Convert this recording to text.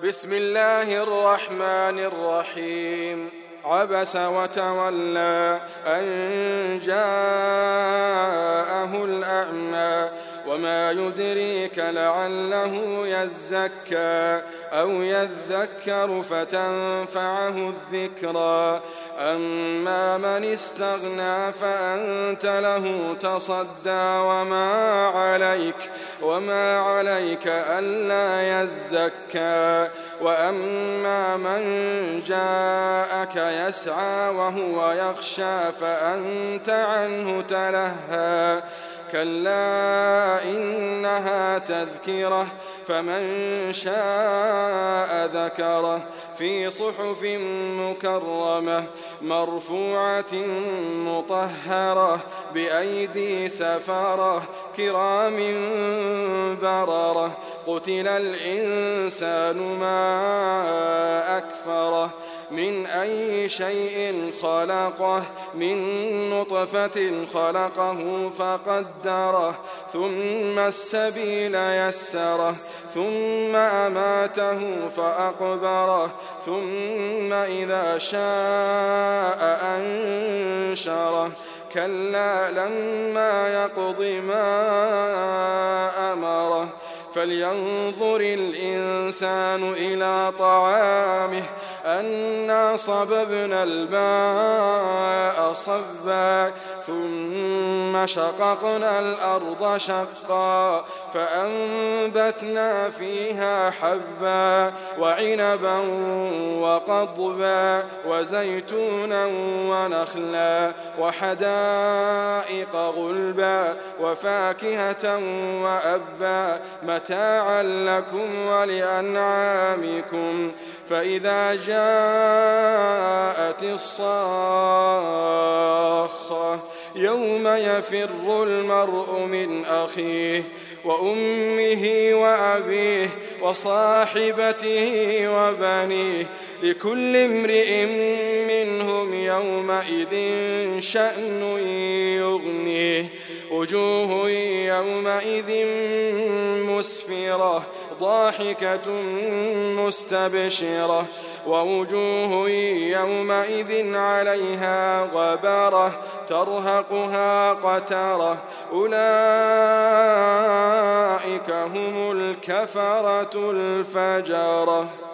بسم الله الرحمن الرحيم. عبس وتولى أن جاءه الأعمى وما يدريك لعله يزكى أو يذكر فتنفعه الذكرى. أما من استغنى فأنت له تصدى وما عليك ألا يزكى. وأما من جاءك يسعى وهو يخشى فأنت عنه تلهى. كلا إنها تذكرة فمن شاء ذكره في صحف مكرمة مرفوعة مطهرة بأيدي سفرة كرام بررة. قتل الإنسان ما أكفره من أي شيء خلقه من نطفة خلقه فقدره ثم السبيل يسره ثم أماته فأقبره ثم إذا شاء أنشره. كلا لما يقض ما أمره فلينظر الإنسان إلى طعامه أنا صببنا الماء صبا ثم شققنا الأرض شقا فأنبتنا فيها حبا وعنبا وقضبا وزيتونا ونخلا وحدائق غلبا وفاكهة وأبا متاعا لكم ولأنعامكم. فإذا جاءت الصاخة يوم يفر المرء من أخيه وأمه وأبيه وصاحبته وبنيه لكل امرئ منهم يومئذ شأن يغنيه. وجوه يومئذ مسفرة ضاحكة مستبشرة ووجوه يومئذ عليها غبرة ترهقها قترة أولئك هم الكفرة الفجرة.